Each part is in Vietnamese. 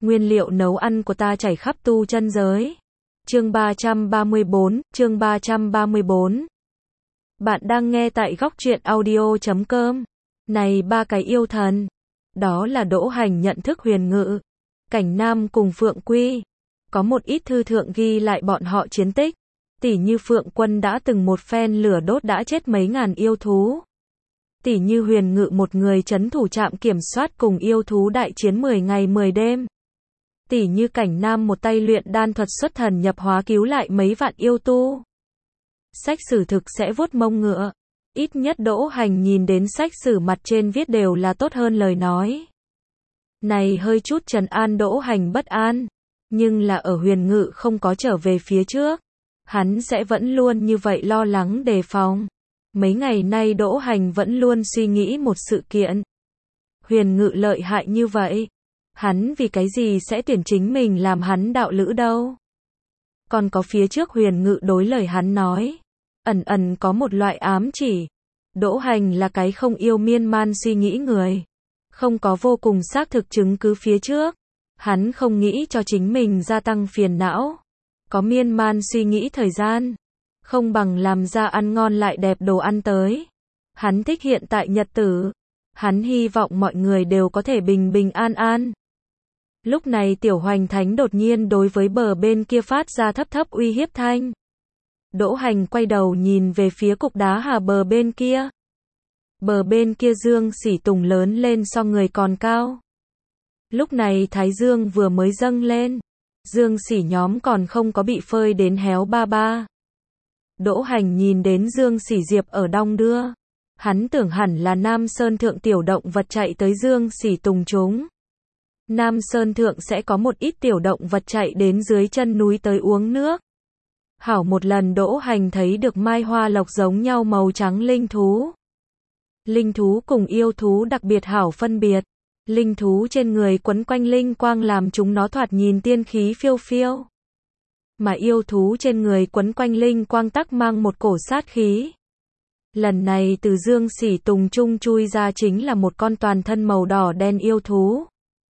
Nguyên liệu nấu ăn của ta chảy khắp tu chân giới. Chương 334. Bạn đang nghe tại góc truyện audio.com. Này ba cái yêu thần. Đó là Đỗ Hành nhận thức Huyền Ngự, Cảnh Nam cùng Phượng Quy. Có một ít thư thượng ghi lại bọn họ chiến tích. Tỉ như Phượng Quân đã từng một phen lửa đốt đã chết mấy ngàn yêu thú. Tỉ như Huyền Ngự một người trấn thủ trạm kiểm soát cùng yêu thú đại chiến 10 ngày 10 đêm. Tỉ như Cảnh Nam một tay luyện đan thuật xuất thần nhập hóa cứu lại mấy vạn yêu tu. Sách sử thực sẽ vuốt mông ngựa. Ít nhất Đỗ Hành nhìn đến sách sử mặt trên viết đều là tốt hơn lời nói. Này hơi chút trấn an Đỗ Hành bất an. Nhưng là ở Huyền Ngự không có trở về phía trước. Hắn sẽ vẫn luôn như vậy lo lắng đề phòng. Mấy ngày nay Đỗ Hành vẫn luôn suy nghĩ một sự kiện. Huyền Ngự lợi hại như vậy. Hắn vì cái gì sẽ tuyển chính mình làm hắn đạo lữ đâu? Còn có phía trước Huyền Ngự đối lời hắn nói. Ẩn ẩn có một loại ám chỉ. Đỗ Hành là cái không yêu miên man suy nghĩ người. Không có vô cùng xác thực chứng cứ phía trước. Hắn không nghĩ cho chính mình gia tăng phiền não. Có miên man suy nghĩ thời gian. Không bằng làm ra ăn ngon lại đẹp đồ ăn tới. Hắn thích hiện tại nhật tử. Hắn hy vọng mọi người đều có thể bình bình an an. Lúc này Tiểu Hoành Thánh đột nhiên đối với bờ bên kia phát ra thấp thấp uy hiếp thanh. Đỗ Hành quay đầu nhìn về phía cục đá hà bờ bên kia. Bờ bên kia Dương Sỉ Tùng lớn lên so người còn cao. Lúc này Thái Dương vừa mới dâng lên. Dương Sỉ nhóm còn không có bị phơi đến héo ba ba. Đỗ Hành nhìn đến Dương Sỉ Diệp ở đong đưa. Hắn tưởng hẳn là Nam Sơn Thượng tiểu động vật chạy tới Dương Sỉ Tùng chúng. Nam Sơn Thượng sẽ có một ít tiểu động vật chạy đến dưới chân núi tới uống nước. Hảo một lần Đỗ Hành thấy được mai hoa lộc giống nhau màu trắng linh thú. Linh thú cùng yêu thú đặc biệt hảo phân biệt. Linh thú trên người quấn quanh linh quang làm chúng nó thoạt nhìn tiên khí phiêu phiêu. Mà yêu thú trên người quấn quanh linh quang tắc mang một cổ sát khí. Lần này từ Dương Sỉ Tùng trung chui ra chính là một con toàn thân màu đỏ đen yêu thú.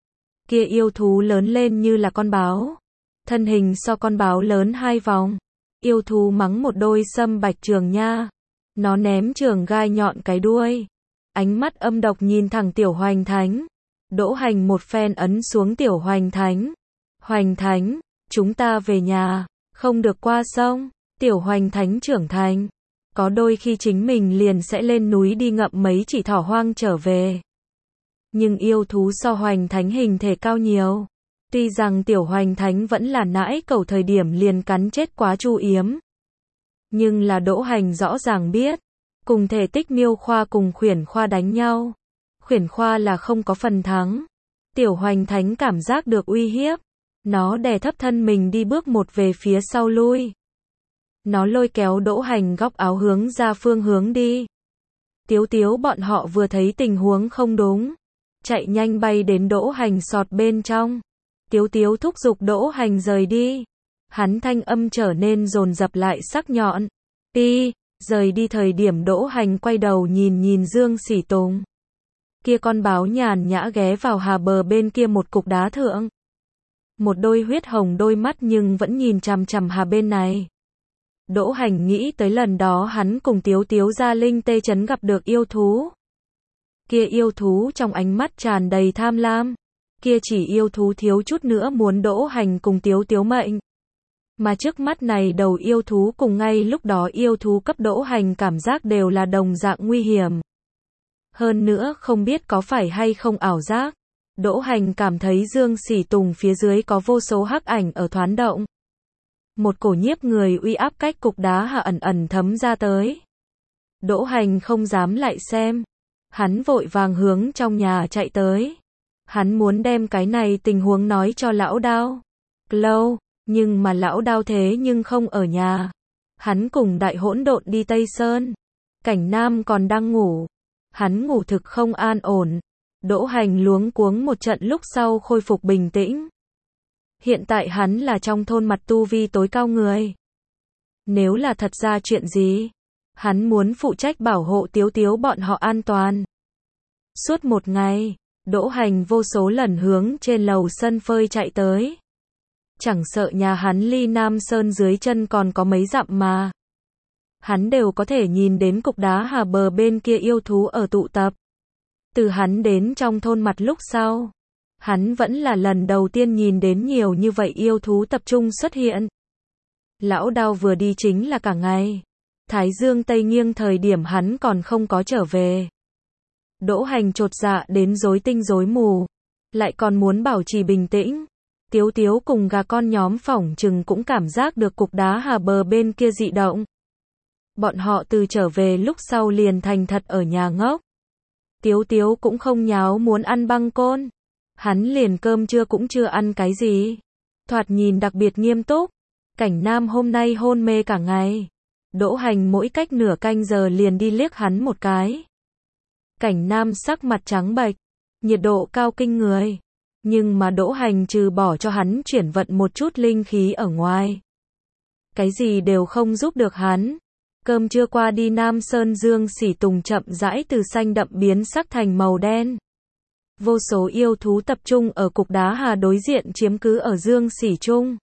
Kia yêu thú lớn lên như là con báo. Thân hình so con báo lớn 2 vòng. Yêu thú mắng một đôi sâm bạch trường nha. Nó ném trường gai nhọn cái đuôi. Ánh mắt âm độc nhìn thẳng Tiểu Hoành Thánh. Đỗ Hành một phen ấn xuống Tiểu Hoành Thánh. Hoành Thánh, chúng ta về nhà, không được qua sông. Tiểu Hoành Thánh trưởng thành. Có đôi khi chính mình liền sẽ lên núi đi ngậm mấy chỉ thỏ hoang trở về. Nhưng yêu thú so Hoành Thánh hình thể cao nhiều. Tuy rằng Tiểu Hoành Thánh vẫn là nãi cẩu thời điểm liền cắn chết quá Chu Yếm. Nhưng là Đỗ Hành rõ ràng biết. Cùng thể tích Miêu Khoa cùng Khuyển Khoa đánh nhau. Khuyển Khoa là không có phần thắng. Tiểu Hoành Thánh cảm giác được uy hiếp. Nó đè thấp thân mình đi bước một về phía sau lui. Nó lôi kéo Đỗ Hành góc áo hướng ra phương hướng đi. Tiếu Tiếu bọn họ vừa thấy tình huống không đúng. Chạy nhanh bay đến Đỗ Hành sọt bên trong. Tiếu Tiếu thúc giục Đỗ Hành rời đi. Hắn thanh âm trở nên dồn dập lại sắc nhọn. Đi, rời đi thời điểm Đỗ Hành quay đầu nhìn Dương Sỉ Tùng. Kia con báo nhàn nhã ghé vào hà bờ bên kia một cục đá thượng. Một đôi huyết hồng đôi mắt nhưng vẫn nhìn chằm chằm hà bên này. Đỗ Hành nghĩ tới lần đó hắn cùng Tiếu Tiếu ra Linh Tê Trấn gặp được yêu thú. Kia yêu thú trong ánh mắt tràn đầy tham lam. Kia chỉ yêu thú thiếu chút nữa muốn Đỗ Hành cùng Tiếu Tiếu mệnh. Mà trước mắt này đầu yêu thú cùng ngay lúc đó yêu thú cấp Đỗ Hành cảm giác đều là đồng dạng nguy hiểm. Hơn nữa không biết có phải hay không ảo giác. Đỗ Hành cảm thấy Dương Sỉ Tùng phía dưới có vô số hắc ảnh ở thoán động. Một cổ nhiếp người uy áp cách cục đá hạ ẩn ẩn thấm ra tới. Đỗ Hành không dám lại xem. Hắn vội vàng hướng trong nhà chạy tới. Hắn muốn đem cái này tình huống nói cho lão Đao. Lâu, nhưng mà lão Đao thế nhưng không ở nhà. Hắn cùng Đại Hỗn Độn đi Tây Sơn. Cảnh Nam còn đang ngủ. Hắn ngủ thực không an ổn. Đỗ Hành luống cuống một trận lúc sau khôi phục bình tĩnh. Hiện tại hắn là trong thôn mặt tu vi tối cao người. Nếu là thật ra chuyện gì, hắn muốn phụ trách bảo hộ Tiếu Tiếu bọn họ an toàn. Suốt một ngày, Đỗ Hành vô số lần hướng trên lầu sân phơi chạy tới. Chẳng sợ nhà hắn ly Nam Sơn dưới chân còn có mấy dặm mà. Hắn đều có thể nhìn đến cục đá hà bờ bên kia yêu thú ở tụ tập. Từ hắn đến trong thôn mặt lúc sau, hắn vẫn là lần đầu tiên nhìn đến nhiều như vậy yêu thú tập trung xuất hiện. Lão Đao vừa đi chính là cả ngày. Thái dương tây nghiêng thời điểm hắn còn không có trở về. Đỗ Hành chột dạ đến rối tinh rối mù, lại còn muốn bảo trì bình tĩnh. Tiếu Tiếu cùng gà con nhóm phỏng chừng cũng cảm giác được cục đá hà bờ bên kia dị động. Bọn họ từ trở về lúc sau liền thành thật ở nhà ngốc. Tiếu Tiếu cũng không nháo muốn ăn băng côn. Hắn liền cơm trưa cũng chưa ăn cái gì. Thoạt nhìn đặc biệt nghiêm túc. Cảnh Nam hôm nay hôn mê cả ngày. Đỗ Hành mỗi cách nửa canh giờ liền đi liếc hắn một cái. Cảnh Nam sắc mặt trắng bệch, nhiệt độ cao kinh người. Nhưng mà Đỗ Hành trừ bỏ cho hắn chuyển vận một chút linh khí ở ngoài. Cái gì đều không giúp được hắn. Cơm trưa qua đi Nam Sơn Dương Sỉ Tùng chậm rãi từ xanh đậm biến sắc thành màu đen. Vô số yêu thú tập trung ở cục đá hà đối diện chiếm cứ ở Dương Sỉ Trung.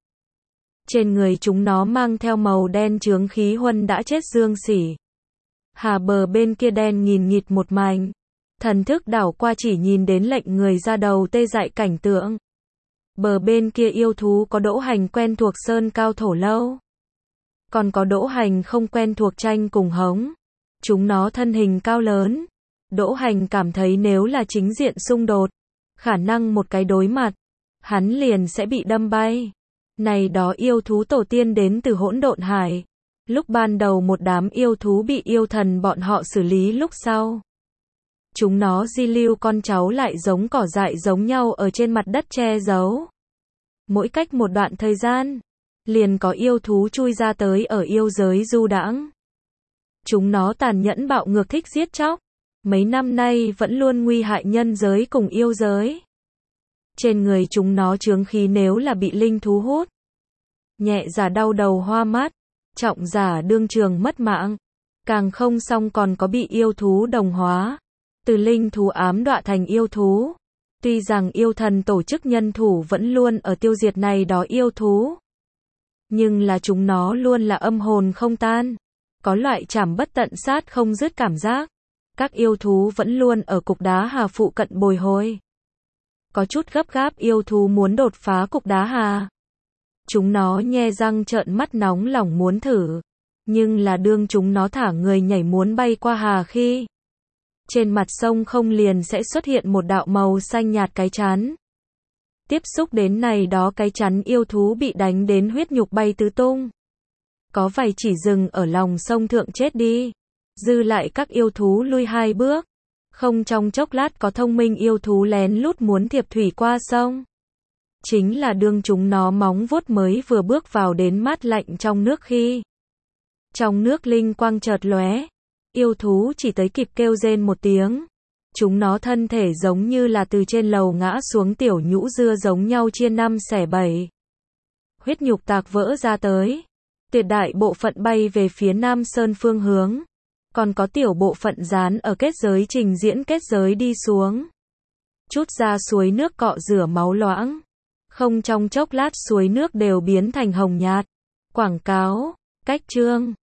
Trên người chúng nó mang theo màu đen chướng khí huân đã chết Dương Sỉ. Hà bờ bên kia đen nghìn nghịt một mảnh. Thần thức đảo qua chỉ nhìn đến lệnh người ra đầu tê dại cảnh tượng. Bờ bên kia yêu thú có Đỗ Hành quen thuộc sơn cao thổ lâu. Còn có Đỗ Hành không quen thuộc tranh cùng hống. Chúng nó thân hình cao lớn. Đỗ Hành cảm thấy nếu là chính diện xung đột, khả năng một cái đối mặt, hắn liền sẽ bị đâm bay. Này đó yêu thú tổ tiên đến từ hỗn độn hải. Lúc ban đầu một đám yêu thú bị yêu thần bọn họ xử lý lúc sau. Chúng nó di lưu con cháu lại giống cỏ dại giống nhau ở trên mặt đất che giấu. Mỗi cách một đoạn thời gian, liền có yêu thú chui ra tới ở yêu giới du đãng. Chúng nó tàn nhẫn bạo ngược thích giết chóc. Mấy năm nay vẫn luôn nguy hại nhân giới cùng yêu giới. Trên người chúng nó chướng khí nếu là bị linh thú hút. Nhẹ giả đau đầu hoa mắt, trọng giả đương trường mất mạng. Càng không xong còn có bị yêu thú đồng hóa. Từ linh thú ám đọa thành yêu thú. Tuy rằng yêu thần tổ chức nhân thủ vẫn luôn ở tiêu diệt này đó yêu thú. Nhưng là chúng nó luôn là âm hồn không tan. Có loại chảm bất tận sát không dứt cảm giác. Các yêu thú vẫn luôn ở cục đá hà phụ cận bồi hồi. Có chút gấp gáp yêu thú muốn đột phá cục đá hà. Chúng nó nhe răng trợn mắt nóng lòng muốn thử. Nhưng là đương chúng nó thả người nhảy muốn bay qua hà khi. Trên mặt sông không liền sẽ xuất hiện một đạo màu xanh nhạt cái chắn. Tiếp xúc đến này đó cái chắn yêu thú bị đánh đến huyết nhục bay tứ tung. Có vài chỉ dừng ở lòng sông thượng chết đi. Dư lại các yêu thú lui 2 bước. Không trong chốc lát có thông minh yêu thú lén lút muốn thiệp thủy qua sông. Chính là đương chúng nó móng vuốt mới vừa bước vào đến mát lạnh trong nước khi. Trong nước linh quang chợt lóe. Yêu thú chỉ tới kịp kêu rên một tiếng. Chúng nó thân thể giống như là từ trên lầu ngã xuống tiểu nhũ dưa giống nhau chia 5 xẻ 7. Huyết nhục tạc vỡ ra tới. Tuyệt đại bộ phận bay về phía Nam Sơn phương hướng. Còn có tiểu bộ phận dán ở kết giới trình diễn kết giới đi xuống. Chút ra suối nước cọ rửa máu loãng. Không trong chốc lát suối nước đều biến thành hồng nhạt. Quảng cáo, cách chương.